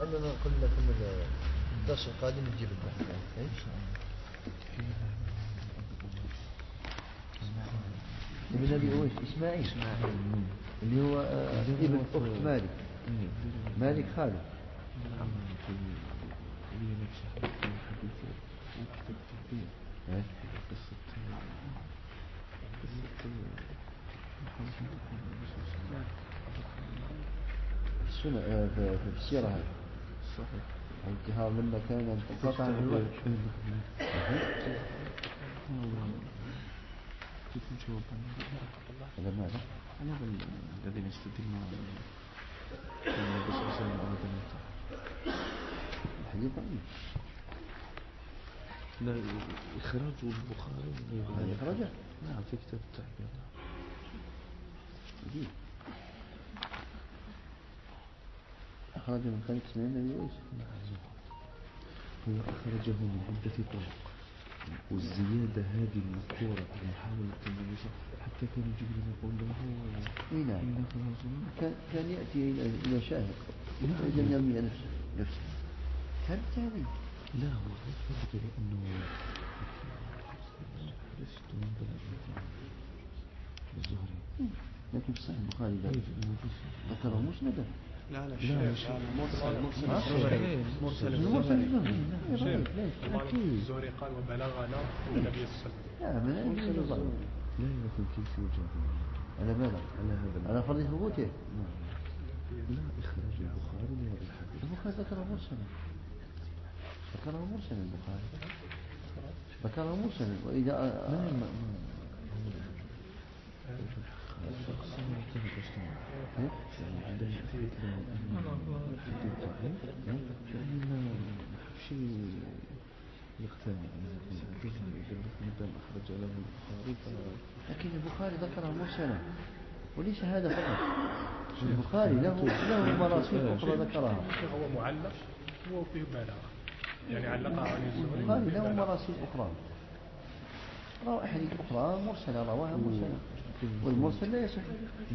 خلنا نقول لكم الدرس القادم نجيب البحث إن شاء الله. ابن أبي أويس إسماعيل اللي هو ابن أخت مالك. مالك خالد. السنة في السيرة هذه صحيح. الانتهاء من مكان انقطع عن الوجه. هذا ماذا؟ هذا الذين يستدلون النبي صلى الله عليه وسلم الحديث ضعيف. لا إخراج البخاري إخراجه؟ نعم في كتاب التعبير. أخرج من خلق اسمين النبي أويس. هو أخرجه من عدة طرق، والزيادة هذه المذكورة في محاولة النبي حتى كان جبريل يقول له نعم كان يأتي إلى شاهد لم يرمي نفسه كان ثاني. لا هو ثبت لأنه لست من بلد الزهري، لكن في صحيح البخاري ذكره مسندا. لا مرسل الزهري قال وبلغنا النبي صلى الله عليه وسلم. لا يمكن كيف يوجد على ماذا؟ على فرض ثبوته. لا إخراج البخاري من الحديث. البخاري ذكره مرسلا وإذا لكن البخاري ذكره مرسلا وليس هذا فقط. البخاري له مراسيل أخرى ذكرها. هو معلق وفيه بلاغة يعني علقها عن الزهري. البخاري له مراسيل أخرى روى أحاديث أخرى مرسلة رواها مرسلة والمرسل لا يصح.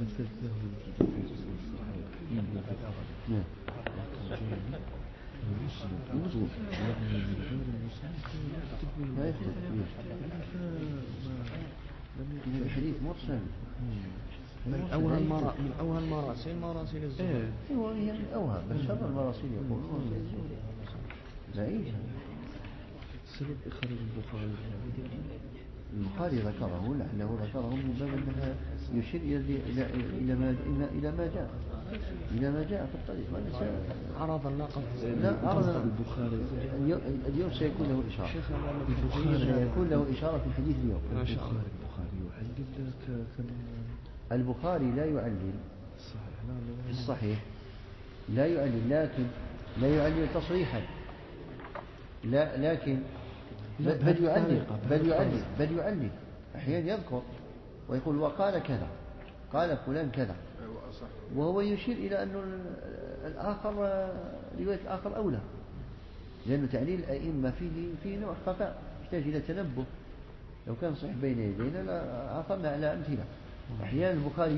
من الحديث مرسل من أوهى المراسيل مراسيل الزهري. هي من أوهى بل شر المراسيل يقولون زعيم. سبب إخراج البخاري ذكره لعله ذكره من باب أنها يشير إلى ما جاء في الطريق. عرض الناقض. لا عرض البخاري اليوم سيكون له إشارة. سيكون له إشارة في الحديث اليوم. البخاري لا يعلل في الصحيح لا يعلل لكن لا يعلل تصريحا لكن بل يعلل أحيانا يذكر ويقول وقال كذا قال فلان كذا وهو يشير إلى أن الآخر رواية الآخر أولى لأنه تعليل الأئمة فيه نوع خفاء يحتاج إلى تنبه. لو كان صحيح بين يدينا لعثرنا على أمثلة. أحيانا البخاري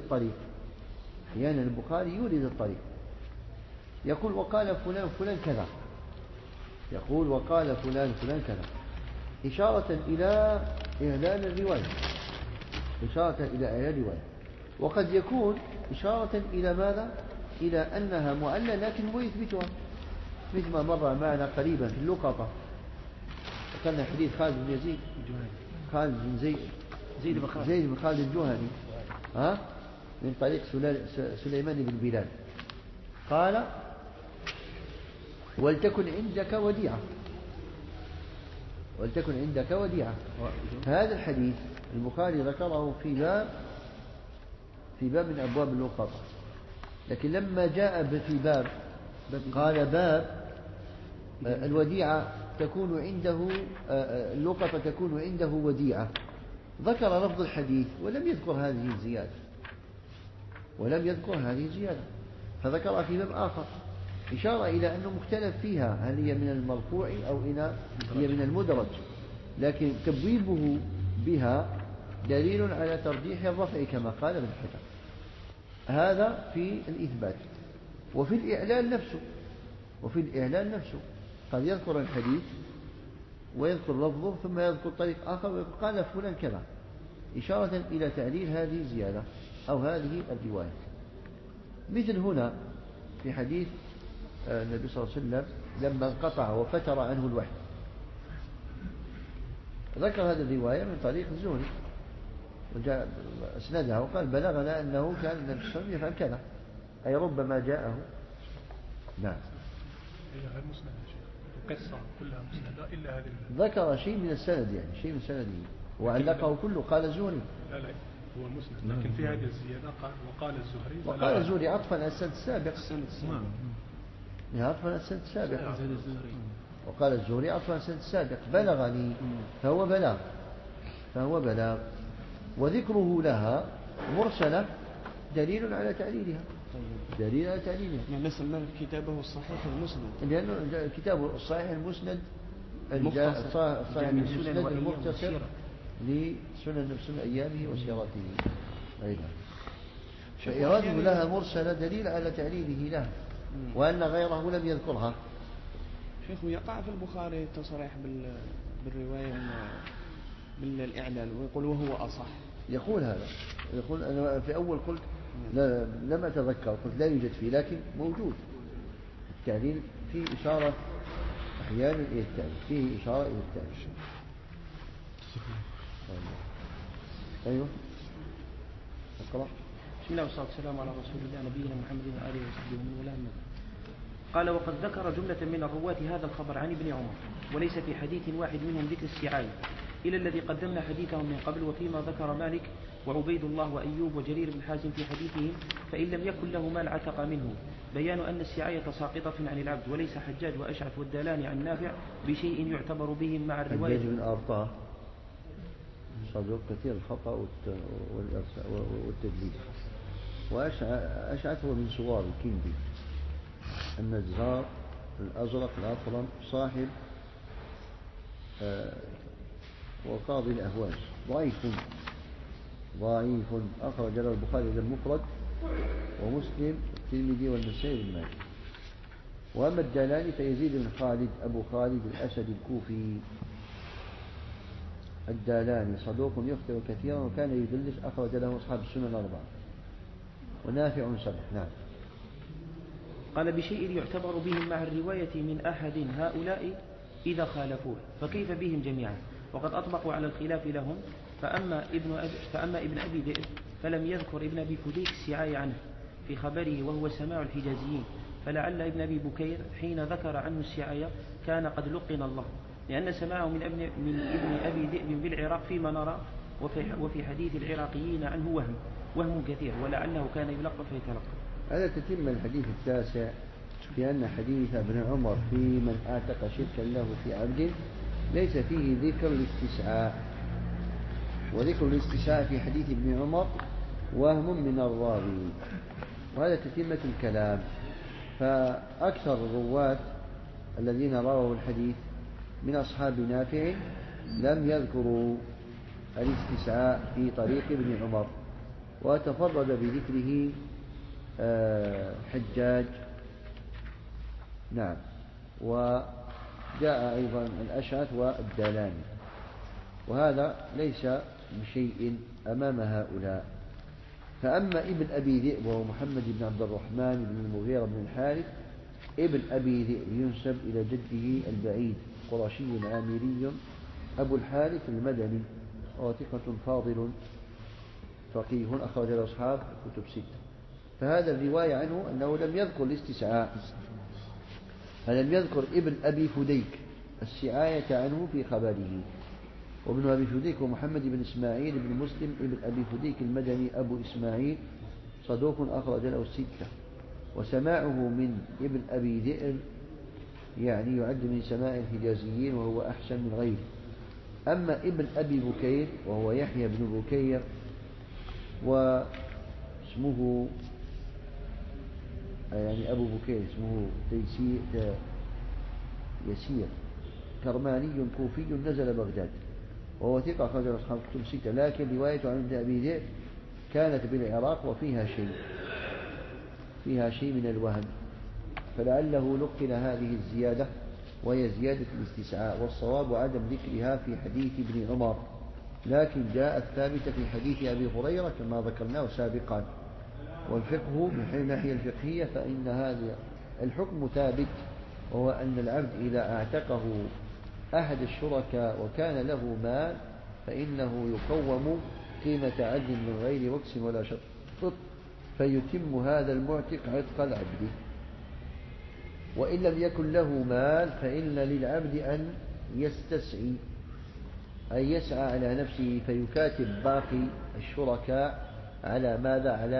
يورد الطريق يقول وقال فلان كذا يقول وقال فلان كذا إشارة إلى إعلان الرواية وقد يكون إشارة إلى ماذا؟ إلى أنها معلّة لكن هو يثبتها مثل ما مر معنا قريبا في اللقطة كان حديث خالد بن زيد بن خالد الجهني من طريق سليمان بن بلال قال ولتكن عندك وديعة. هذا الحديث البخاري ذكره في باب من أبواب اللقطة لكن لما جاء في باب قال باب الوديعة تكون عنده اللقطة تكون عنده وديعة ذكر لفظ الحديث ولم يذكر هذه الزيادة فذكرها في باب آخر إشارة إلى أنه مختلف فيها هل هي من المرفوع أو هي من المدرج لكن تبويبه بها دليل على ترجيح الرفع كما قال ابن حجر. هذا في الإثبات. وفي الإعلان نفسه وفي الإعلان نفسه قد يذكر الحديث ويذكر لفظه ثم يذكر طريق آخر ويقول قال فلان كذا، إشارة إلى تعليل هذه الزيادة أو هذه الرواية. مثل هنا في حديث النبي صلى الله عليه وسلم لما انقطع وفتر عنه الوحي، ذكر هذه الرواية من طريق الزهري وجاء أسندها وقال بلغنا أنه كان النبي صلى الله عليه وسلم يفعل كذا، أي ربما جاءه. نعم. هي المسند يا شيخ، القصة كلها مسندة إلا هذه. ذكر شيء من السند، يعني شيء من سنده وعلقه كله، قال الزهري. لا هو المسند، لكن في هذه الزيادة وقال الزهري. وقال الزهري عطفا على السند السابق. عطفا على السند السابق. وقال الزهري عطفا على السند السابق بلغني، فهو بلاغ. وذكره لها مرسلة دليل على تعليلها. يعني سماه كتابه الصحيح المسند، لأنه كتابه الصحيح المسند الصحيح المسند المختصر لسنن أيامه وسيرته أيضا. فإراده لها مرسلة دليل على تعليله له، وأن غيره لم يذكرها. شيخ يقع في البخاري التصريح بالرواية بالإعلال ويقول وهو أصح. يقول هذا، يقول أنا في أول قلت لم أتذكر، قلت لا يوجد فيه، لكن موجود التعليل فيه إشارة أحيانا إلى التعليل، فيه إشارة إلى التعليل. أيوه اقرأ. بسم الله والصلاة والسلام على رسول الله نبينا محمد وآله وصحبه ومن والاه. قال وقد ذكر جملة من الرواة هذا الخبر عن ابن عمر، وليس في حديث واحد منهم ذكر السعاية إلى الذي قدمنا حديثهم من قبل. وفيما ذكر مالك وعبيد الله وأيوب وجرير بن حازم في حديثهم فإن لم يكن له مال عتق منه، بيان أن السعاية ساقطة عن العبد. وليس حجاج وأشعث والدالاني عن نافع بشيء يعتبر بهم مع الرواية. حجاج بن أرطاه صدوق كثير الخطأ والتدليس، وأشعث هو من صغار الكندي النزار الأزرق الأطرم صاحب وقاضي الأهواز، ضعيف أخرج له البخاري المفرد ومسلم الترمذي والنسائي بن ماجه. وأما الدالاني فيزيد بن خالد أبو خالد الأسد الكوفي الدالاني صدوق يخطئ كثيرا وكان يدلس، أخرج له أصحاب السنن الأربعة. ونافع سبع. نعم. قال بشيء يعتبر بهم مع الرواية من أحد هؤلاء إذا خالفوه، فكيف بهم جميعا؟ وقد أطبقوا على الخلاف لهم. فأما ابن أبي ذئب فلم يذكر ابن أبي فديك السعاية عنه في خبره وهو سماع الحجازيين، فلعل ابن أبي بكير حين ذكر عنه السعاية كان قد لقن الله، لأن سماعه من ابن أبي ذئب بالعراق فيما نرى، وفي حديث العراقيين عنه وهم كثير، ولعله كان يلقى فيتلقى. هذا تتم الحديث التاسع في أن حديث ابن عمر في من آتق شركا له في عبد ليس فيه ذكر الاستسعاء، وذكر الاستسعاء في حديث ابن عمر وهم من الراوي، وهذا تتمة الكلام. فأكثر الرواة الذين رووا الحديث من أصحاب نافع لم يذكروا الاستسعاء في طريق ابن عمر، وتفرد بذكره حجاج. نعم. وجاء أيضا الأشعث والدالاني، وهذا ليس بشيء أمام هؤلاء. فأما ابن أبي ذئب وهو محمد بن عبد الرحمن بن المغيرة بن الحارث ابن أبي ذئب ينسب إلى جده البعيد قرشي عامري أبو الحارث المدني، وهو ثقة فاضل فقيه أخرج له أصحاب كتب ستة. فهذا الرواية عنه أنه لم يذكر الاستسعاء، فلم يذكر ابن أبي فديك السعاية عنه في خبره. وابن أبي فديك ومحمد بن إسماعيل بن مسلم ابن أبي فديك المدني أبو إسماعيل صدوق أخرج له الستة. وسماعه من ابن أبي ذئب يعني يعد من سماع الحجازيين وهو أحسن من غيره. أما ابن أبي بكير وهو يحيى بن بكير واسمه يعني أبو بكير اسمه يسير كرماني كوفي نزل بغداد، وهو ثقة أخرج أصحاب كتب ستة، لكن روايته عن ابن أبي ذئب كانت بالعراق وفيها شيء من الوهم. فلعله نقل هذه الزيادة وهي زيادة الاستسعاء، والصواب عدم ذكرها في حديث ابن عمر، لكن جاءت ثابتة في حديث أبي هريرة كما ذكرناه سابقا. والفقه من حيث الناحية الفقهية فإن هذا الحكم ثابت، وهو أن العبد إذا اعتقه أحد الشركاء وكان له مال فإنه يقوم قيمة عدل من غير وكس ولا شطط، فيتم هذا المعتق عتق العبد. وإن لم يكن له مال فإن للعبد أن يستسعي، أن يسعى على نفسه فيكاتب باقي الشركاء على ماذا؟ على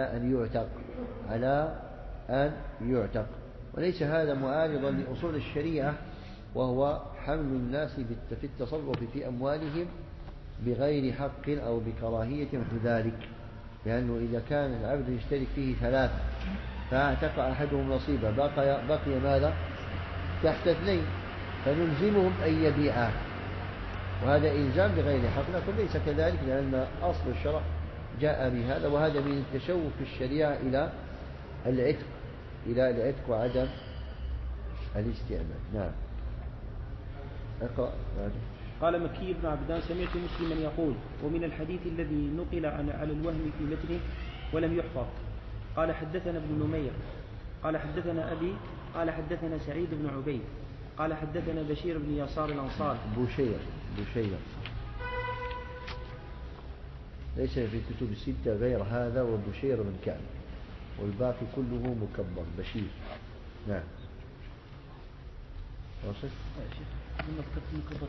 أن يعتق. وليس هذا معارضا لأصول الشريعة، وهو حمل الناس في التصرف في أموالهم بغير حق أو بكراهية مثل ذلك، لأنه إذا كان العبد يشترك فيه ثلاثة فاعتق أحدهم نصيبه بقي ماذا؟ تحت اثنين، فنلزمهم أن يبيعاه، وهذا إلزام بغير حق. لكن ليس كذلك، لأن أصل الشرع جاء بهذا، وهذا من التشوف في الشريعة إلى العتق وعدم الاستعمال. نعم. قال مكي بن عبدان: سمعت مسلما يقول: ومن الحديث الذي نقل على الوهم في متنه ولم يحفظ. قال حدثنا ابن نمير قال حدثنا أبي قال حدثنا سعيد بن عبيد قال حدثنا بشير بن يسار الأنصاري. بشير ليس في الكتب الستة غير هذا وبشير بن كعب، والباقي كله مكبر بشير. نعم. واصل؟ يا شيخ لما ذكرت المكبر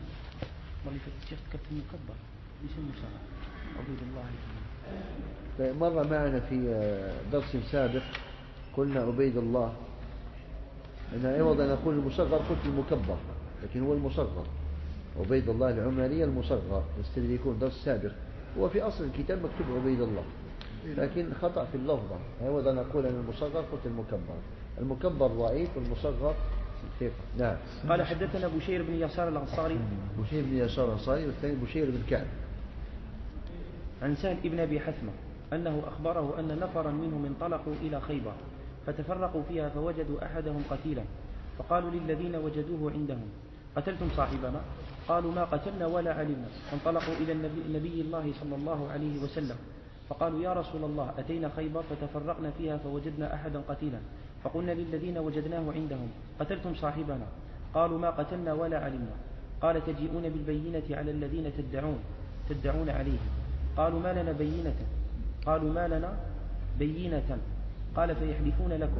ذكرت المكبر ليش المسرع عبيد الله. مرة معنا في درس سابق قلنا عبيد الله، أنا عوض أن أقول المصغر قلت المكبر، لكن هو المصغر. عبيد الله العمري المصغر، يستدركون درس سابق، هو في أصل الكتاب مكتوب عبيد الله، لكن خطأ في اللفظة. عوض أن أقول أن المصغر قلت المكبر. المكبر ضعيف والمصغر ثقة. نعم. قال حدثنا بشير بن يسار الأنصاري. بشير بن يسار الأنصاري، والثاني بشير بن كعب. عن سهل بن أبي حثمة أنه أخبره أن نفرا منهم انطلقوا إلى خيبر فتفرقوا فيها فوجدوا أحدهم قتيلا، فقالوا للذين وجدوه عندهم: قتلتم صاحبنا؟ قالوا: ما قتلنا ولا علمنا. فانطلقوا إلى نبي الله صلى الله عليه وسلم فقالوا: يا رسول الله، أتينا خيبر فتفرقنا فيها فوجدنا أحدا قتيلا، فقلنا للذين وجدناه عندهم: قتلتم صاحبنا؟ قالوا: ما قتلنا ولا علمنا. قال: تجيئون بالبينة على الذين تدعون عليه. قالوا: ما لنا بينة. قالوا: ما لنا بينة. قال: فيحلفون لكم.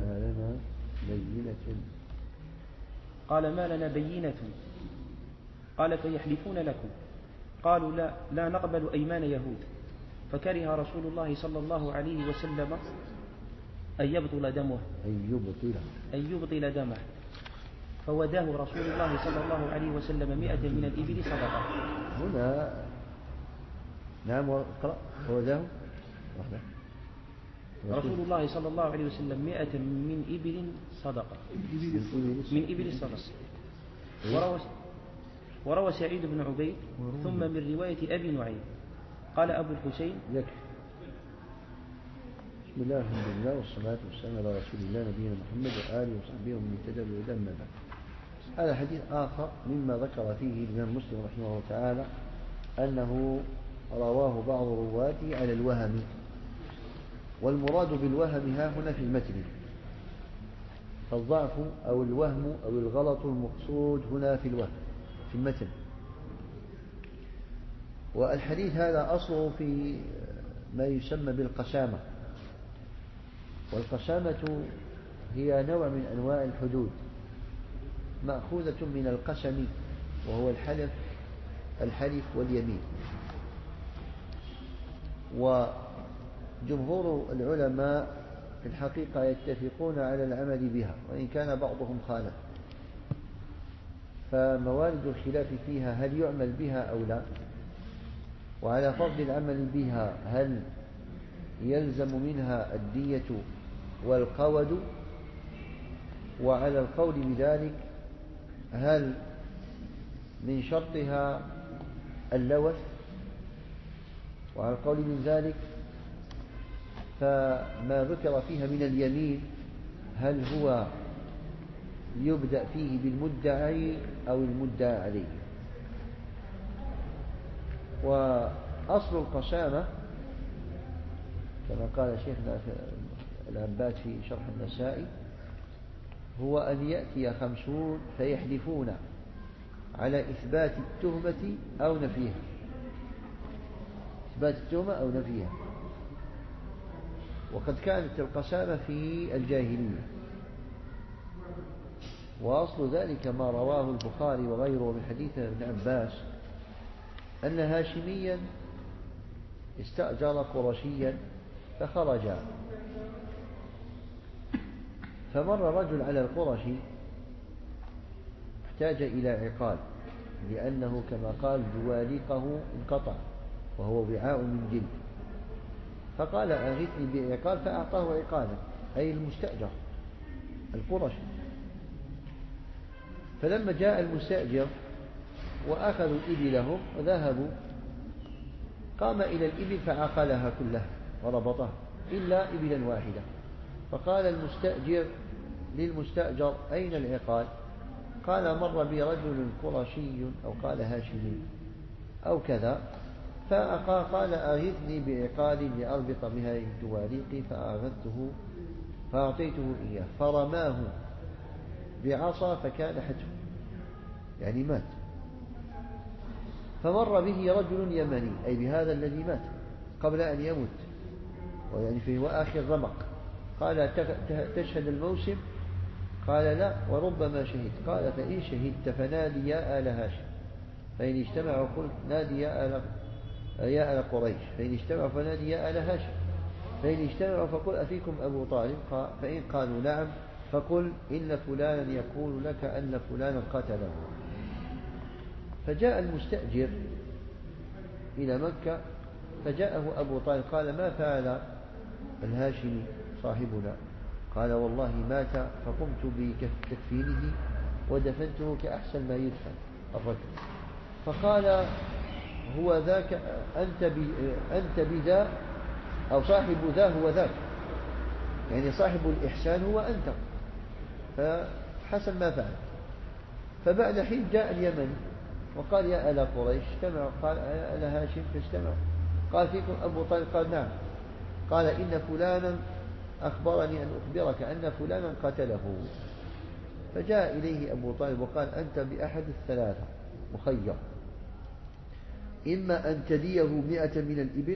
قال: ما لنا بينة. قال: فيحلفون لكم. قالوا: لا نقبل أيمان يهود. فكره رسول الله صلى الله عليه وسلم أن يبطل دمه فوداه رسول الله صلى الله عليه وسلم 100 من الإبل صدقة. هنا نعم. وقرأ فوداه رسول الله صلى الله عليه وسلم 100 من إبل صدقة. من إبل صدقة. وروى سعيد بن عبيد ثم من رواية أبي نعيم. قال أبو الحسين: يكفي. بسم الله الحمد لله والصلاة والسلام على رسول الله نبينا محمد وآله وصحبه ومن اهتدى بهداه أما بعد. هذا حديث آخر مما ذكر فيه الإمام مسلم رحمه الله تعالى أنه رواه بعض رواته على الوهم، والمراد بالوهم ها هنا في المتن، فالضعف أو الوهم أو الغلط المقصود هنا في الوهم في المتن. والحديث هذا أصله في ما يسمى بالقسامة، والقسامة هي نوع من أنواع الحدود مأخوذة من القسم، وهو الحلف واليمين. وجمهور العلماء في الحقيقة يتفقون على العمل بها، وإن كان بعضهم خالف، فموارد الخلاف فيها هل يعمل بها أو لا، وعلى فرض العمل بها هل يلزم منها الدية والقود، وعلى القول بذلك هل من شرطها اللوث، وعلى القول من ذلك فما ذكر فيها من اليمين هل هو يبدأ فيه بالمدعي أو المدعى عليه. وأصل القسامة كما قال شيخنا العباد في شرح النسائي هو أن يأتي 50 فيحلفون على إثبات التهمة أو نفيها، إثبات التهمة أو نفيها. وقد كانت القسامة في الجاهلية، وأصل ذلك ما رواه البخاري وغيره من حديث ابن عباس أن هاشميا استأجر قرشيا فخرج، فمر رجل على القرشي احتاج إلى عقال لأنه كما قال جواليقه انقطع وهو وعاء من جلد، فقال أغثني بعقال فأعطاه عقالا أي المستأجر القرشي. فلما جاء المستأجر وأخذوا إبلهم وذهبوا قام إلى الإبل فعقلها كلها وربطها إلا إبلا واحدة، فقال المستأجر للمستأجر أين العقال؟ قال مر بي رجل قرشي أو قال هاشمي أو كذا فقال أغثني بعقال لأربط بها دواليقي فأغثته فأعطيته إياه فرماه بعصا فكان حتفه يعني مات. فمر به رجل يمني أي بهذا الذي مات قبل أن يموت ويعني في آخر رمق، قال تشهد الموسم؟ قال لا وربما شهد. قال فإن شهدت فنادي يا آل هاشم، فإن اجتمعوا قل نادي يا آل قريش، فإن اجتمعوا فنادي يا آل هاشم، فإن اجتمعوا فقل أفيكم أبو طالب، فإن قالوا نعم فقل إن فلانا يقول لك أن فلانا قتله. فجاء المستأجر إلى مكة فجاءه أبو طالب قال ما فعل الهاشمي صاحبنا؟ قال والله مات فقمت بتكفينه ودفنته كأحسن ما يدفن الرجل. فقال هو ذاك أنت بذا أو صاحب ذا هو ذاك، يعني صاحب الإحسان هو أنت، فحسن ما فعل. فبعد حين جاء اليمن وقال يا آل قريش اجتمعوا، قال يا آل هاشم فاجتمعوا، قال فيكم أبو طالب؟ قال نعم. قال إن فلانا أخبرني أن أخبرك أن فلانا قتله. فجاء إليه أبو طالب وقال أنت بأحد الثلاثة مخير، إما أن تديه 100 من الإبل،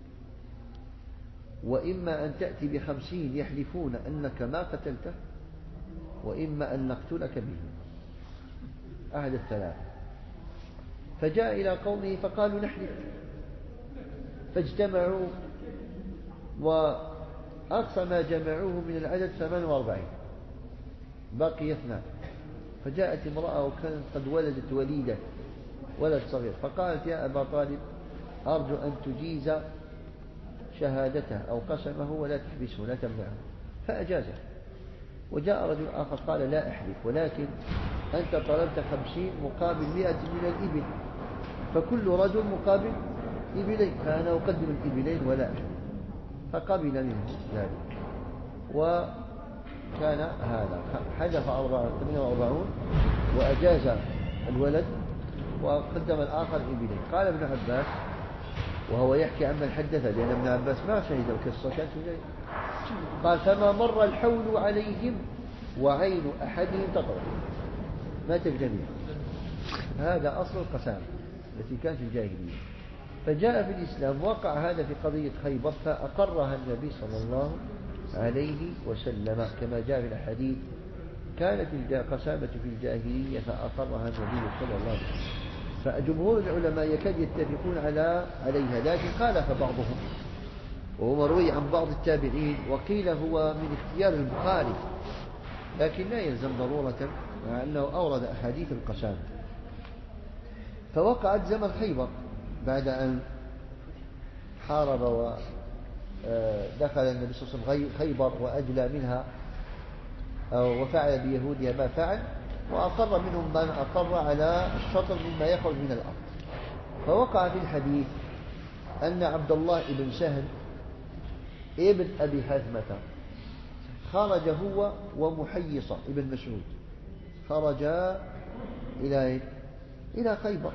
وإما أن تأتي ب50 يحلفون أنك ما قتلته، وإما أن نقتلك به، أحد الثلاثة. فجاء إلى قومه فقالوا نحلف، فاجتمعوا وأقصى ما جمعوه من العدد 48، بقي 2. فجاءت امرأة وكانت قد ولدت وليدة ولد صغير، فقالت يا أبا طالب أرجو أن تجيز شهادته أو قسمه ولا تحبسه لا تمنعه، فأجازه. وجاء رجل آخر قال لا أحلف، ولكن أنت طلبت 50 مقابل 100 من الإبل، فكل رجل مقابل إبلين، فأنا أقدم الإبلين ولا أحلف. فقبل منه ذلك، وكان هذا حلف 48 وأجاز الولد وقدم الآخر إبلين. قال ابن عباس وهو يحكي عمن حدثه، لأن ابن عباس ما شهد القصة كانت جاي، قال فما مر الحول عليهم وعين أحدهم تطرف، مات الجميع. هذا أصل القسامة التي كانت في الجاهلية. فجاء في الإسلام وقع هذا في قضية خيبر فأقرها النبي صلى الله عليه وسلم كما جاء في الحديث كانت القسامة في الجاهلية فأقرها النبي صلى الله عليه وسلم. فجمهور العلماء يكاد يتفقون عليها، لكن خالف بعضهم، وهو مروي عن بعض التابعين، وقيل هو من اختيار البخاري، لكن لا يلزم ضرورة مع أنه أورد أحاديث القسامة. فوقعت زمن خيبر بعد أن حارب ودخل النبي صلى الله عليه وسلم خيبر وأجلى منها وفعل بيهودها ما فعل، وأقر منهم من أقر على الشطر مما يخرج من الأرض. فوقع في الحديث أن عبد الله بن سهل ابن أبي حثمة خرج هو ومحيصة ابن مسعود خرجا إلى خيبر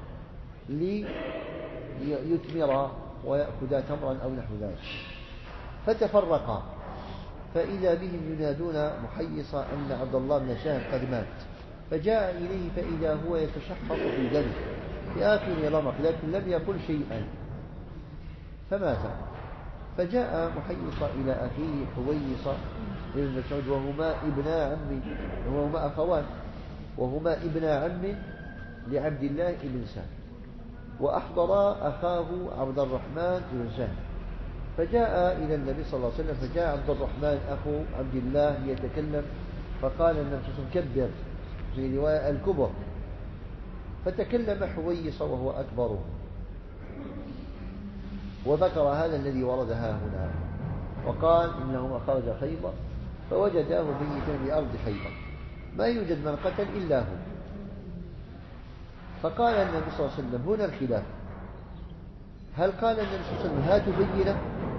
ليثمرا ويأخذا تمرا أو نحو ذلك، فتفرقا، فإذا بهم ينادون محيصا أن عبد الله بن سهل قد مات، فجاء إليه فإذا هو يتشحط في دمه في آخر رمق، لكن لم يقل شيئا فمات. فجاء محيصا إلى أخيه حويصة بن مسعود وهما أخوان، وهما ابنا عم لعبد الله بن سهل، وأحضرا أخاه عبد الرحمن بن سهل، فجاء إلى النبي صلى الله عليه وسلم، فجاء عبد الرحمن أخو عبد الله ليتكلم، فقال النبي صلى الله عليه وسلم كبر، في رواية الكبر، فتكلم حويص وهو أكبره، وذكر هذا الذي ورد هنا، وقال إنهما خرج خيبر فوجداه ميتا بأرض خيبر، ما يوجد من قتل إلا هو. فقال النبي صلى الله عليه وسلم هنا الخلاف، هل قال النبي صلى الله عليه وسلم هاتوا بينة،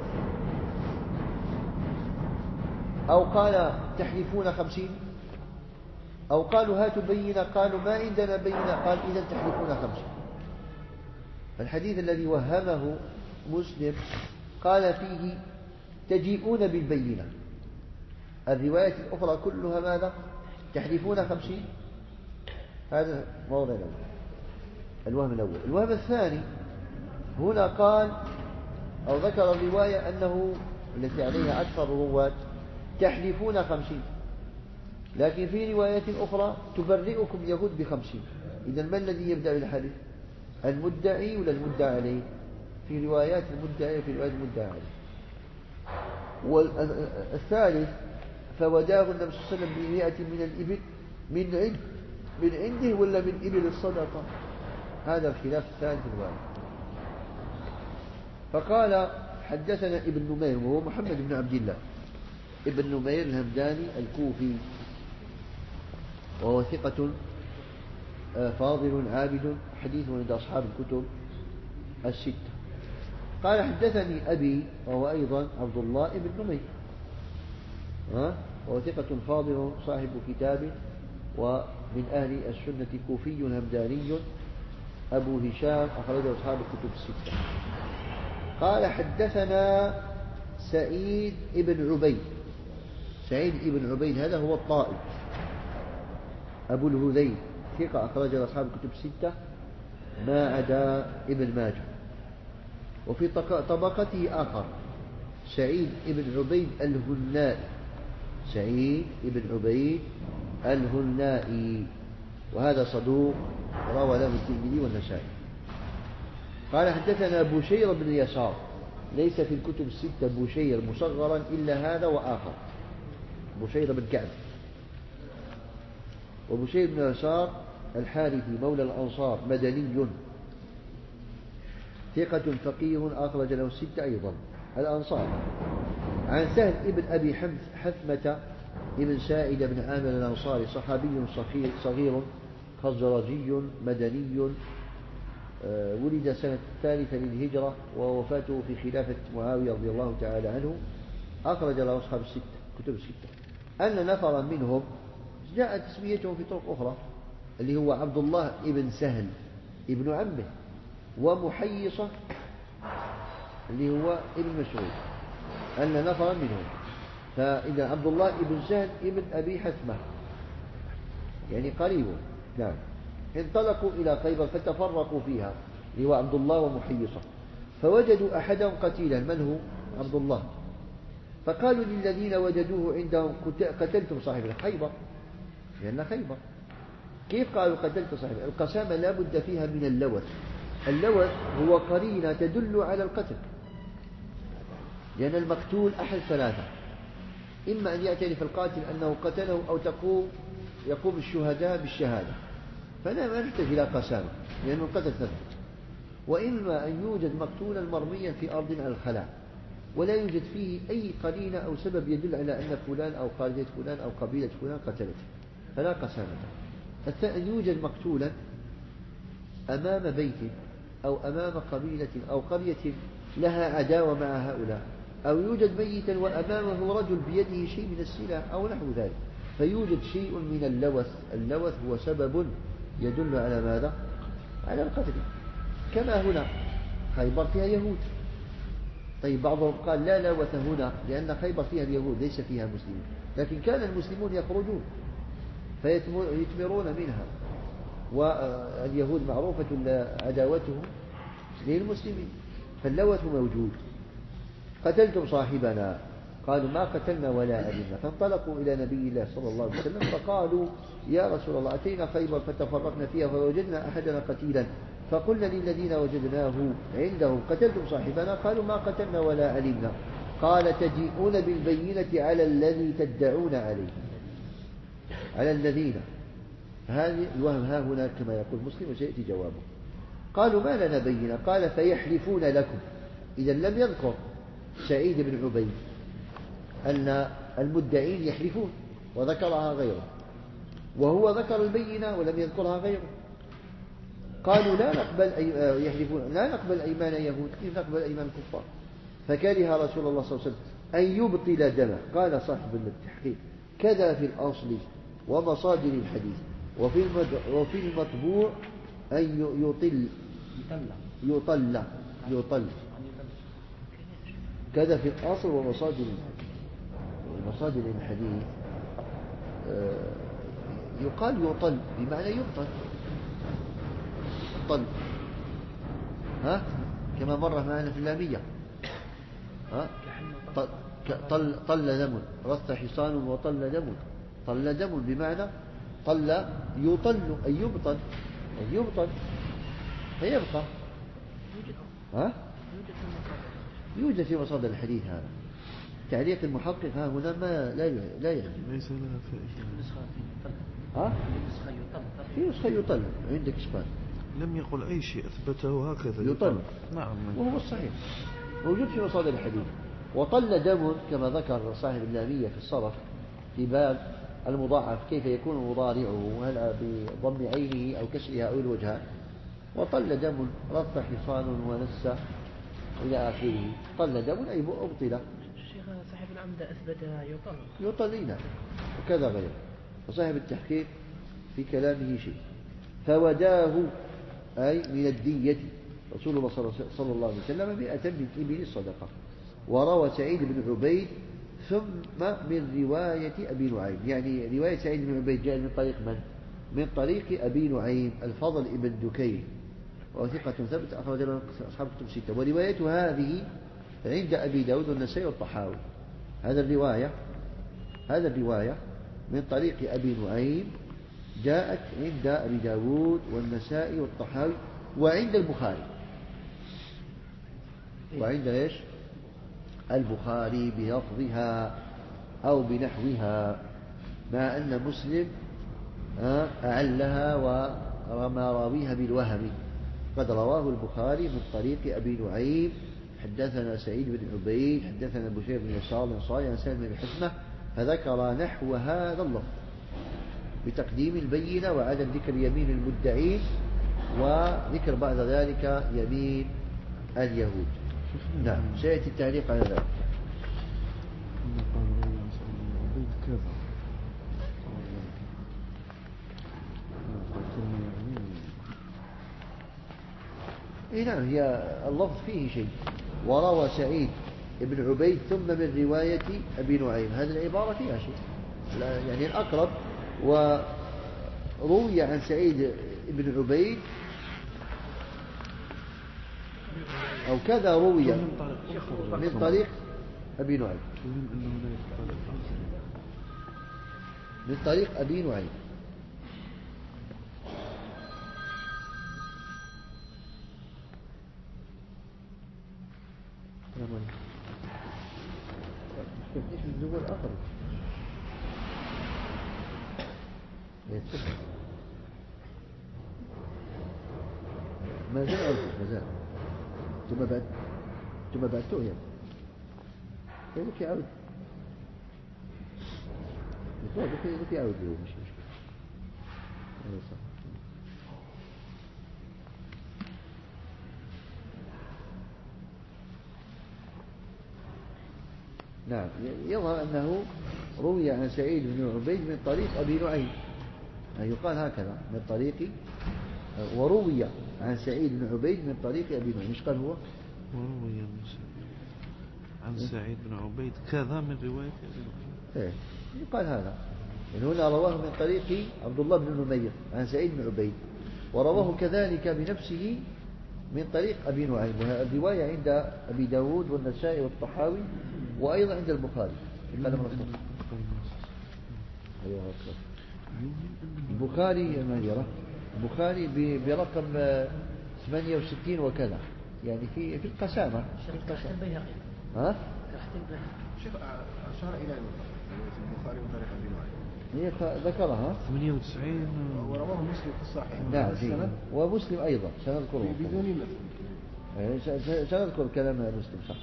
أو قال تحلفون 50، أو قالوا هاتوا بينة قالوا ما عندنا بينة، قال إذا تحلفون 50. الحديث الذي وهمه مسلم قال فيه تجيئون بالبينة، الرواية الأخرى كلها ماذا؟ تحلفون 50. هذا موضع الأول، الوهم الأول. الوهم الثاني هنا قال أو ذكر الرواية أنه التي عليها أكثر الرواة تحلفون 50، لكن في رواية أخرى تبرئكم يهود ب50. إذا ما الذي يبدأ بالحلف؟ المدعي ولا المدعى عليه؟ في روايات المدعي وفي روايات المدعى عليه. والثالث فوداه النبي صلى الله عليه وسلم ب100 من الإبل من عنده ولا من إبل الصدقة؟ هذا الخلاف الثالث الوارد. فقال حدثنا ابن نمير وهو محمد بن عبد الله ابن نمير الهمداني الكوفي، وهو ثقة فاضل عابد، حديث عند أصحاب الكتب الستة. قال حدثني أبي وهو أيضا عبد الله ابن نمير، وهو ثقة فاضل صاحب كتاب ومن أهل السنة كوفي همداني أبو هشام، أخرجه أصحاب الكتب الستة. قال حدثنا سعيد ابن عبيد، سعيد ابن عبيد هذا هو الطائي أبو الهذيل، ثقة أخرج أصحاب الكتب الستة ما عدا ابن ماجه. وفي طبقته آخر سعيد ابن عبيد الهنائي، سعيد ابن عبيد الهنائي، وهذا صدوق روى له الترمذي والنسائي. قال حدثنا بشير بن يسار، ليس في الكتب الستة بشير مصغرا إلا هذا وآخر، بشير بن كعب. وبشير بن يسار الحارثي مولى الأنصار مدني، ثقة فقيه أخرج له الستة أيضا الأنصار. عن سهل ابن أبي حثمة ابن سائد بن عامر الأنصاري، صحابي صغير خزرجي مدني، ولد سنة 3 للهجرة، ووفاته في خلافة معاوية رضي الله تعالى عنه، أخرج له أصحاب كتب الستة. أن نفرا منهم جاءت تسميتهم في طرق أخرى، اللي هو عبد الله ابن سهل ابن عمه، ومحيصة اللي هو ابن مسعود، أن نفرا منهم. فإذا عبد الله ابن سهل ابن أبي حثمة يعني قريب، نعم، انطلقوا إلى خيبر فتفرقوا فيها، اللي هو عبد الله ومحيصة، فوجدوا أحدهم قتيلا، من هو؟ عبد الله. فقالوا للذين وجدوه عندهم قتلتم صاحب خيبر، لأن خيبر. كيف قالوا قتلت صاحب؟ القسامة لا بد فيها من اللوث، اللوث هو قرينة تدل على القتل، لأن المقتول أحد ثلاثة، إما أن يعترف القاتل أنه قتله، أو يقوم الشهداء بالشهادة، فلا ما نحتاج إلى قسامة لأنه القتل ثبت، وإما أن يوجد مقتولا مرميا في أرض على الخلاء ولا يوجد فيه أي قرينة أو سبب يدل على أن فلان أو قرية فلان أو قبيلة فلان قتلته، فلا قسامة. الثاني يوجد مقتولا أمام بيت أو أمام قبيلة أو قرية لها عداوة مع هؤلاء، أو يوجد ميتا وأمامه رجل بيده شيء من السلاح أو نحو ذلك، فيوجد شيء من اللوث هو سبب يدل على ماذا؟ على القتل. كما هنا خيبر فيها يهود. طيب بعضهم قال لا لوث هنا لأن خيبر فيها اليهود ليس فيها مسلمين، لكن كان المسلمون يخرجون فيثمرون منها، واليهود معروفة عداوتهم للمسلمين، فاللوث موجود. قتلتم صاحبنا، قالوا ما قتلنا ولا علمنا. فانطلقوا إلى نبي الله صلى الله عليه وسلم فقالوا يا رسول الله أتينا خيبر فتفرقنا فيها فوجدنا أحدنا قتيلا، فقلنا للذين وجدناه عندهم قتلتم صاحبنا، قالوا ما قتلنا ولا علمنا. قال تجيئون بالبينة على الذي تدعون عليه، على الذين، هذه الوهم ها هنا كما يقول مسلم وسيأتي جوابه. قالوا ما لنا بينة، قال فيحلفون لكم. إذا لم يذكر سعيد بن عبيد أن المدعين يحلفون وذكرها غيره، وهو ذكر البينة ولم يذكرها غيره. قالوا لا نقبل يحلفون لا نقبل أيمان يهود، كيف نقبل أيمان الكفار؟ فكره رسول الله صلى الله عليه وسلم أن يبطل دمه. قال صاحب التحقيق كذا في الأصل ومصادر الحديث، وفي المطبوع أن يطل كذا في الأصل ومصادر الحديث. مصادر الحديث يقال يطل بمعنى يبطل طل، كما مر معنا في اللامية. طل دم، رث حصان وطل دم. طل دم بمعنى طل يطل أي يبطل، فيبقى. يوجد في مصادر الحديث هذا. تعليق المحقق ها هنا ما لا يعجب. ليس لها فائدة. في نسخة يطل عندك إشكال. لم يقل أي شيء أثبته هكذا يطل. نعم، وهو الصحيح موجود في مصادر الحديث. وطل دم كما ذكر صاحب اللامية في الصرف في باب المضاعف كيف يكون مضارعه، هل بضم عينه أو كسرها أو الوجهان. وطل دم رث حصان ونس إلى آخره. طل دم أي أبطل. الشيخ صاحب العمدة أثبت يطلين وكذا غيره. وصاحب التحقيق في كلامه شيء. فوداه أي من الدية رسول الله صلى الله عليه وسلم 100 من إبل الصدقة. وروى سعيد بن عبيد ثم من رواية أبي نعيم، يعني رواية سعيد بن عبيد جاء من طريق من؟ من طريق أبي نعيم الفضل ابن دكين، وثقة ثبت أخرج له أصحاب كتب الستة. ورواية هذه عند أبي داود والنسائي والطحاوي. هذا الرواية من طريق أبي نعيم جاءت عند أبي داود والنسائي والطحاوي وعند البخاري. وعند إيش؟ البخاري بلفظها أو بنحوها، مع أن مسلم أعلها ورمى راويها بالوهم. قد رواه البخاري من طريق أبي نعيم حدثنا سعيد بن عبيد حدثنا بشير بن يسار الأنصاري عن سالم بن حسنة، فذكر نحو هذا اللفظ بتقديم البينة وعدم ذكر يمين المدعين وذكر بعد ذلك يمين اليهود. نعم سيأتي التعليق على ذلك. نعم هي اللفظ فيه شيء. وروى سعيد بن عبيد ثم من رواية أبي نعيم، هذه العبارة فيها شيء يعني الأقرب. وروي عن سعيد بن عبيد أو كذا روي من طريق أبي نعيم، من طريق أبي نعيم. ايش الزوج الآخر ما زال أرجو ما زال ثم بعد تؤيم كيف يعود كيف يعود له مش مشكلة. نعم يظهر أنه روي عن سعيد بن عبيد من طريق أبي نعيم، يقال هكذا من طريق، وروي عن سعيد بن عبيد من طريق أبي نعيم. مش قال هو وروي عن سعيد بن عبيد كذا من رواية أبي نعيم. يقال هذا. يعني هنا رواه من طريق عبد الله بن نمير عن سعيد بن عبيد، ورواه كذلك بنفسه من طريق أبي نعيم، وهي الرواية عند أبي داود والنسائي والطحاوي وأيضا عند البخاري. البخاري البخاري برقم 68 وكذا، يعني في القسامة. ها؟ شيخ أشار إلى البخاري وطريق أبي نعيم هي ذكرها 98 ورواه مسلم في الصحيح. نعم، ومسلم أيضا سنذكره بدون سنذكر كلام مسلم صح.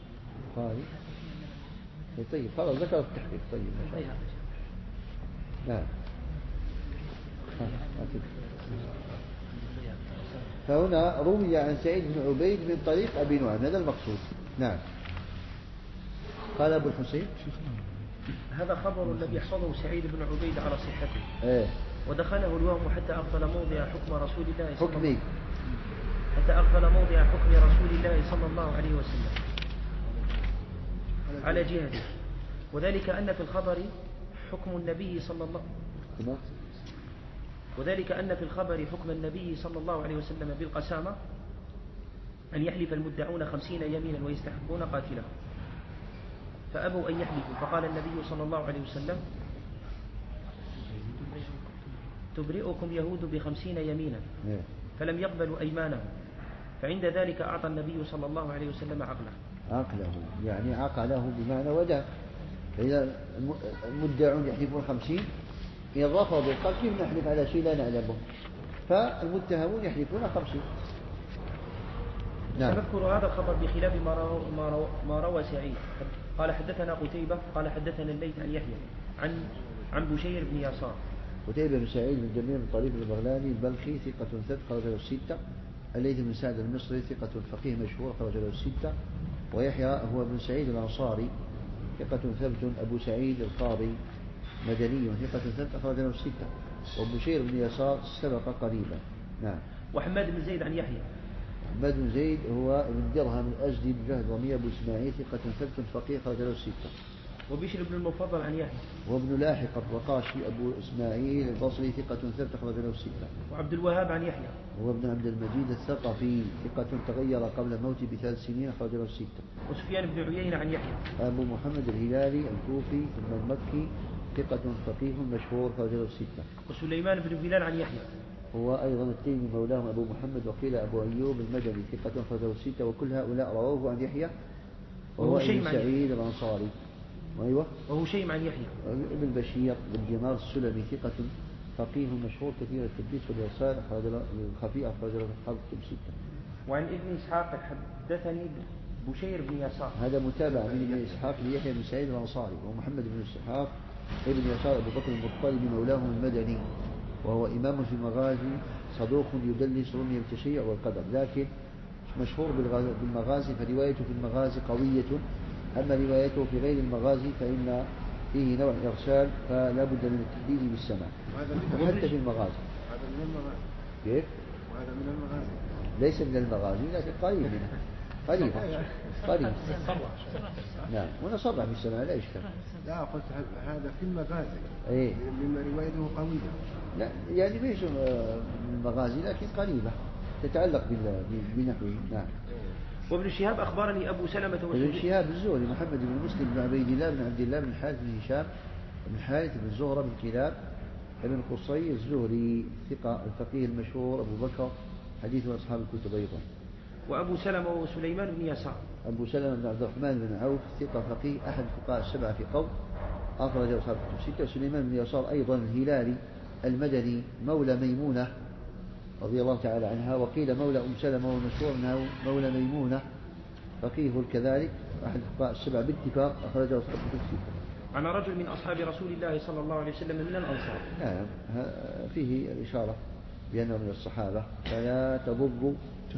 طيب خلاص ذكر التحقيق. طيب ما شاء الله. نعم. فهنا روي عن سعيد بن عبيد من طريق أبي نعيم، هذا المقصود. نعم. قال أبو الحسين هذا خبر الذي يحفظه سعيد بن عبيد على صحته. ودخله الوهم حتى أغفل موضع حكم رسول الله صلى الله عليه وسلم على جهته، وذلك أن في الخبر حكم النبي صلى الله عليه وسلم بالقسامة أن يحلف المدعون 50 يمينا ويستحقون قاتله، فأبوا أن يحلفوا، فقال النبي صلى الله عليه وسلم تبرئكم يهود ب50 يمينا، فلم يقبلوا أيمانهم، فعند ذلك أعطى النبي صلى الله عليه وسلم عقله، يعني عقله بمعنى وداع. فإذا المدعون يحلفون 50 إن رفضوا قال كيف نحلف على شيء لا نعلمه، فالمتهمون يحلفون 50. نعم. سنذكر هذا الخبر بخلاف ما روى سعيد. قال حدثنا قتيبة قال حدثنا الليث عن يحيى عن بشير بن يسار. قتيبة بن سعيد بن جميل بن طريف البغلاني البلخي ثقة ثبت خرج له الستة. الليث بن سعد المصري ثقة فقيه مشهور خرج له الستة. ويحيى هو بن سعيد الأنصاري ثقة ثبت أبو سعيد القاضي مدني ثقة ثبت خرج له الستة. وبشير بن يسار سبق قريبا. نعم. وحماد بن زيد عن يحيى. حماد بن زيد هو ابن درهم الأزدي بجهضمية أبو إسماعيل ثقة ثبت فقيه خرج له الستة. وبشر بن المفضل عن يحيى. وابن لاحق الرقاشي أبو إسماعيل البصري ثقة ثبت خرج له الستة. وعبد الوهاب عن يحيى. وابن عبد المجيد الثقفي ثقة تغير قبل الموت ب3 سنين خرج له الستة. وسفيان بن عيينة عن يحيى. أبو محمد الهلالي الكوفي ثم المكي ثقة فقيه مشهور خرج له الستة. وسليمان بن بلال عن يحيى. هو أيضا التيمي مولاهم أبو محمد وقيل أبو أيوب المدني ثقة خرج له الستة. وكل هؤلاء رواه عن يحيى وهو ابن سعيد الأنصاري. أيوة. وهو شيء عن يحيى. ابن بشير بن جمال السلمي ثقة فقيه مشهور كثير التدليس والإرسال الخفي أخرج له أصحاب الكتب الستة. وعن ابن إسحاق حدثني بشير بن يسار. هذا متابع من ابن إسحاق ليحيى بن سعيد الأنصاري. ومحمد بن إسحاق ابن يسار أبو بكر المطلب مولاهم المدني وهو إمام في المغازي صدوق يدلس رمي التشيع والقدر، لكن مشهور بالمغازي، فروايته في المغازي قوية. أما روايته في غير المغازي فإن فيه نوع إرسال فلا بد من التحديد بالسماع. وحتى في المغازي. هذا من المغازي. كيف؟ وهذا من المغازي. ليس من المغازي لكن قريب منه. قريب. نعم. ونصرح بالسماع لا إشكال. لا قلت هذا في المغازي. إيه. مما روايته قوية. لا يعني ليس من المغازي لكن قريبة تتعلق بنحوه. نعم. وابن شهاب أخبرني أبو سلمة ابن شهاب الزهري محمد بن مسلم بن عبيد الله بن عبد الله بن الحارث بن هشام بن الحارث بن زهرة بن كلاب بن قصي الزهري ثقة الفقيه المشهور أبو بكر حديث أصحاب الكتب أيضا. وأبو سلمة وسليمان بن يسار. أبو سلمة بن عبد الرحمن بن عوف ثقة فقيه أحد الفقهاء السبعة في قول أخرج أصحاب الكتب الستة. سليمان بن يسار أيضا الهلالي المدني مولى ميمونة رضي الله تعالى عنها، وقيل مولى أم سلمة ومشهور أنه مولى ميمونة فقيه كذلك أحد الفقهاء السبعة باتفاق أخرجه أصحاب الكتب الستة. عن رجل من أصحاب رسول الله صلى الله عليه وسلم من الأنصار. نعم فيه الإشارة بأنه من الصحابة فلا تضر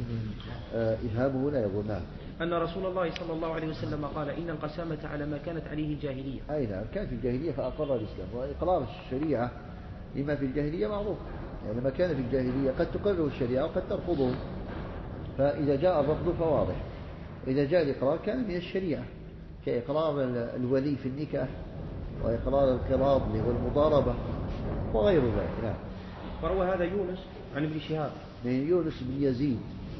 إفهامه لا يضر. نعم. أن رسول الله صلى الله عليه وسلم قال إن القسامة على ما كانت عليه الجاهلية. أي نعم، كان في الجاهلية فأقر الإسلام، وإقرار الشريعة لما في الجاهلية معروف، يعني ما كان في الجاهلية قد تقرره الشريعة وقد ترفضه، فإذا جاء الرفض فواضح، إذا جاء الإقرار كان من الشريعة كإقرار الولي في النكاح وإقرار القراض والمضاربة وغير ذلك. نعم. وروى هذا يونس عن ابن شهاب من يونس بن يزيد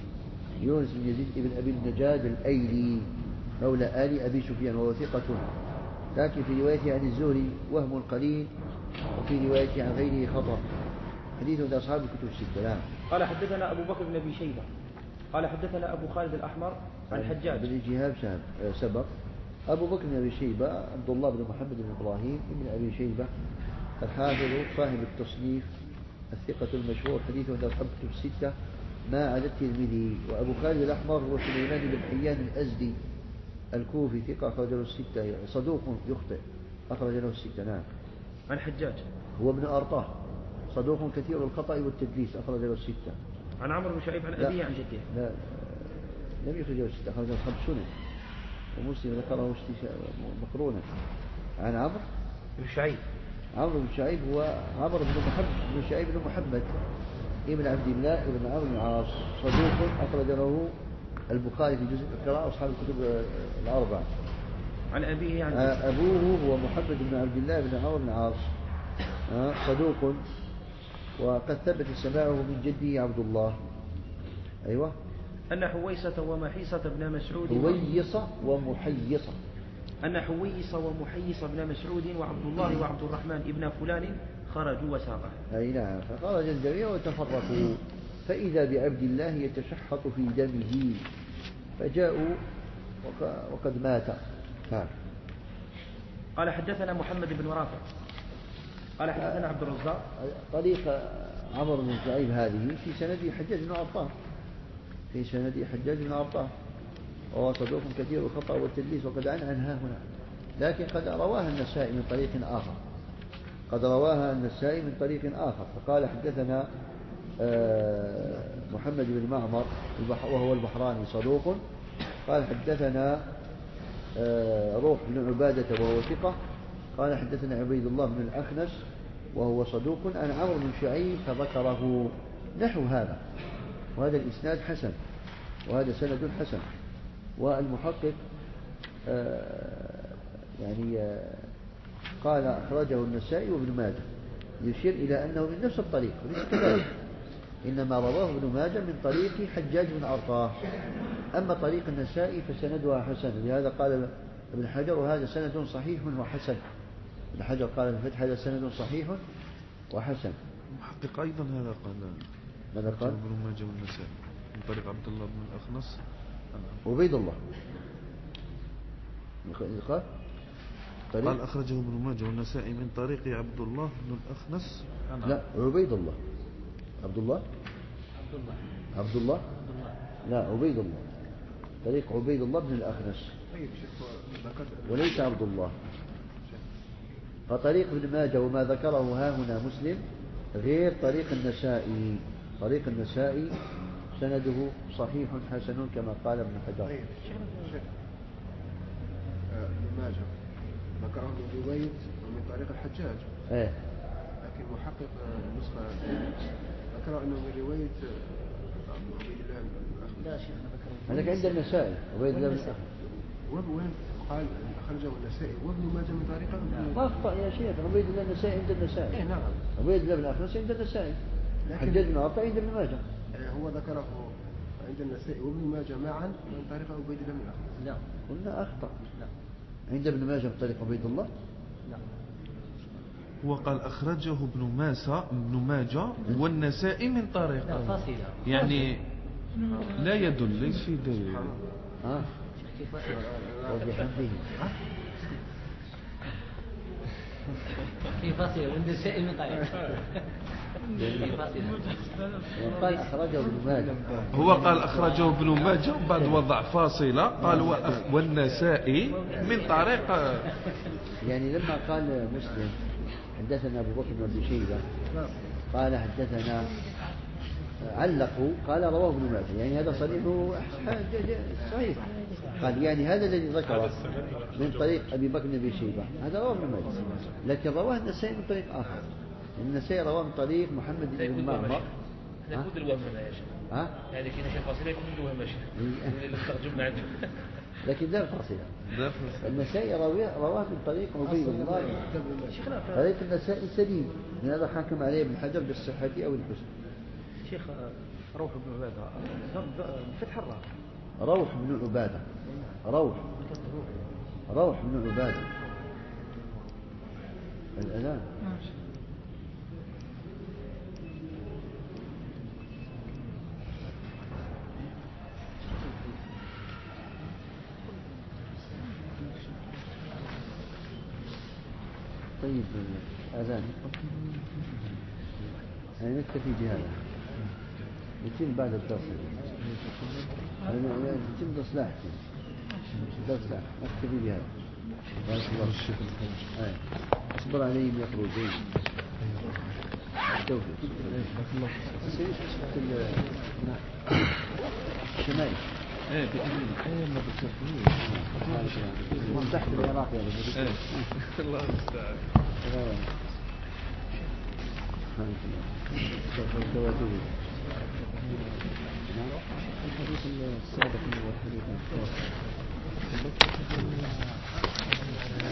ابن أبي النجاد الأيلي مولى آل أبي سفيان وهو ثقة، لكن في روايته عن الزهري وهم قليل، وفي روايته عن غيره خطأ. حديث عند أصحاب الكتب الستة. نعم. قال حدثنا أبو بكر بن أبي شيبة قال حدثنا أبو خالد الأحمر عن حجاج بن جهاب سبق. أبو بكر بن أبي شيبة عبد الله بن محمد بن إبراهيم بن أبي شيبة الحافظ صاحب التصنيف الثقة المشهور، حديث عند أصحاب الكتب الستة ما عدا الترمذي. وأبو خالد الأحمر هو سليمان بن حيان الأزدي الكوفي ثقة أخرج له الستة، صدوق يخطئ أخرج له الستة. نعم. عن حجاج هو ابن أرطاه صدوق كثير الخطأ والتدليس أخرج له الستة. عن عمرو بن شعيب عن أبيه عن جده. لا لم يخرج له الستة، أخرج له 5 سنن، ومسلم ذكره مقرونا. عن عمرو بن شعيب. عمرو بن شعيب هو عمرو بن محمد بن شعيب بن محمد ابن عبد الله ابن عمرو بن العاص صدوق أخرج له البخاري في جزء القراءة وأصحاب الكتب الأربعة. عن أبيه عن أبوه هو محمد بن عبد الله بن عمرو بن العاص صدوق، وقد ثبت سماعه من جده عبد الله. أيوة. أن حويصة ومحيصة بن مسعود حويصة ومحيصة أن حويص ومحيص بن مسعود وعبد الله وعبد الرحمن ابن فلان خرجوا وساقه. أي نعم. فخرج الجميع وتفرقوا، فإذا بعبد الله يتشحط في دمه فجاءوا وقد مات. قال حدثنا محمد بن رافع قال حدثنا عبد الرزاق. طريق عمرو بن شعيب هذه في سند حجاج بن عطار، وهو صدوق كثير الخطأ والتدليس وقد عنها هنا، لكن قد رواها النسائي من طريق آخر. فقال حدثنا محمد بن معمر وهو البحراني صدوق، قال حدثنا روح بن عبادة وهو ثقة، قال حدثنا عبيد الله بن الأخنس وهو صدوق عن عمرو بن شعيب فذكره نحو هذا، وهذا الإسناد حسن وهذا سند حسن. والمحقق قال أخرجه النسائي وابن ماجه، يشير إلى أنه من نفس الطريق وليس كذلك، إنما رواه ابن ماجه من طريق حجاج بن عطار، أما طريق النسائي فسندها حسن. لهذا قال ابن حجر وهذا سند صحيح وحسن. ابن حجر قال في الفتح هذا سند صحيح وحسن. المحقق أيضا هذا قال ماذا قال؟ ابن ماجه والنسائي من طريق عبد الله بن الأخنس عبيد الله قال أخرجه ابن ماجه والنسائي من طريق عبد الله بن الأخنس. لا عبيد الله عبد الله لا عبيد الله، طريق عبيد الله بن الأخنس وليس عبد الله. فطريق ابن ماجه وما ذكره ها هنا مسلم غير طريق النسائي. طريق النسائي سنده صحيح حسن كما قال ابن حجر. ابن ماجه ذكره ابن زبيد من طريق الحجاج، لكن محقق النسخة ذكره انه من رواية عبيد الله بن الأخنس. هذا عند النسائي عبيد الله بن الأخنس. وين قال أخرجه النسائي وابن ماجه من طريقه؟ ما أخطأ يا شيخ، عبيد الله النسائي عند النسائي. نعم. عبيد الله بن الأخنس عند النسائي، حجاج بن عطاء عند ابن ماجه. هو ذكره عند النسائي وابن ماجه معا من طريق عبيد الله بن الأخنس. لا قلنا أخطأ. عند ابن ماجه من طريق عبيد الله. هو قال أخرجه ابن ماجه والنسائي من طريقه، يعني لا يدل، ليس في دليل. في فاصلة والنسائي من طريقه. قال أخرجه ابن ماجه. هو قال أخرجه ابن ماجه بعد وضع فاصلة قال والنسائي من طريق، يعني لما قال مسلم حدثنا أبو بكر بن أبي شيبة قال حدثنا علقه قال رواه ابن ماجه، يعني هذا صريحه صحيح. قال يعني هذا الذي ذكره من طريق أبي بكر بن أبي شيبة هذا رواه ابن ماجه، لكن رواه النسائي من طريق آخر. النسائي رواه من طريق محمد بن معمر. يكون الوهم يا شيخ. يعني كنا شيء فاصلة يكون الوهم يا شيخ. اللي ترجمنا عنده. لكن ده فاصلة. النسائي رواه من طريق عبيد الله. طريق النسائي سليم، لهذا حاكم عليه ابن حجر بالصحة أو الحسن. شيخ روح بن عبادة فتح الراء. روح بن عبادة. روح بن عبادة. الأذان. طيب أذان يعني نكتفي بهذا، يتم بعد الدرس، يتم تصلاح نكتفي بهذا. بارك الله فيك. اصبر عليهم يخرجون. التوفيق. الشمال. ما بتسافرين من تحت العراق يا رب. الله المستعان. الحديث السابق والحديث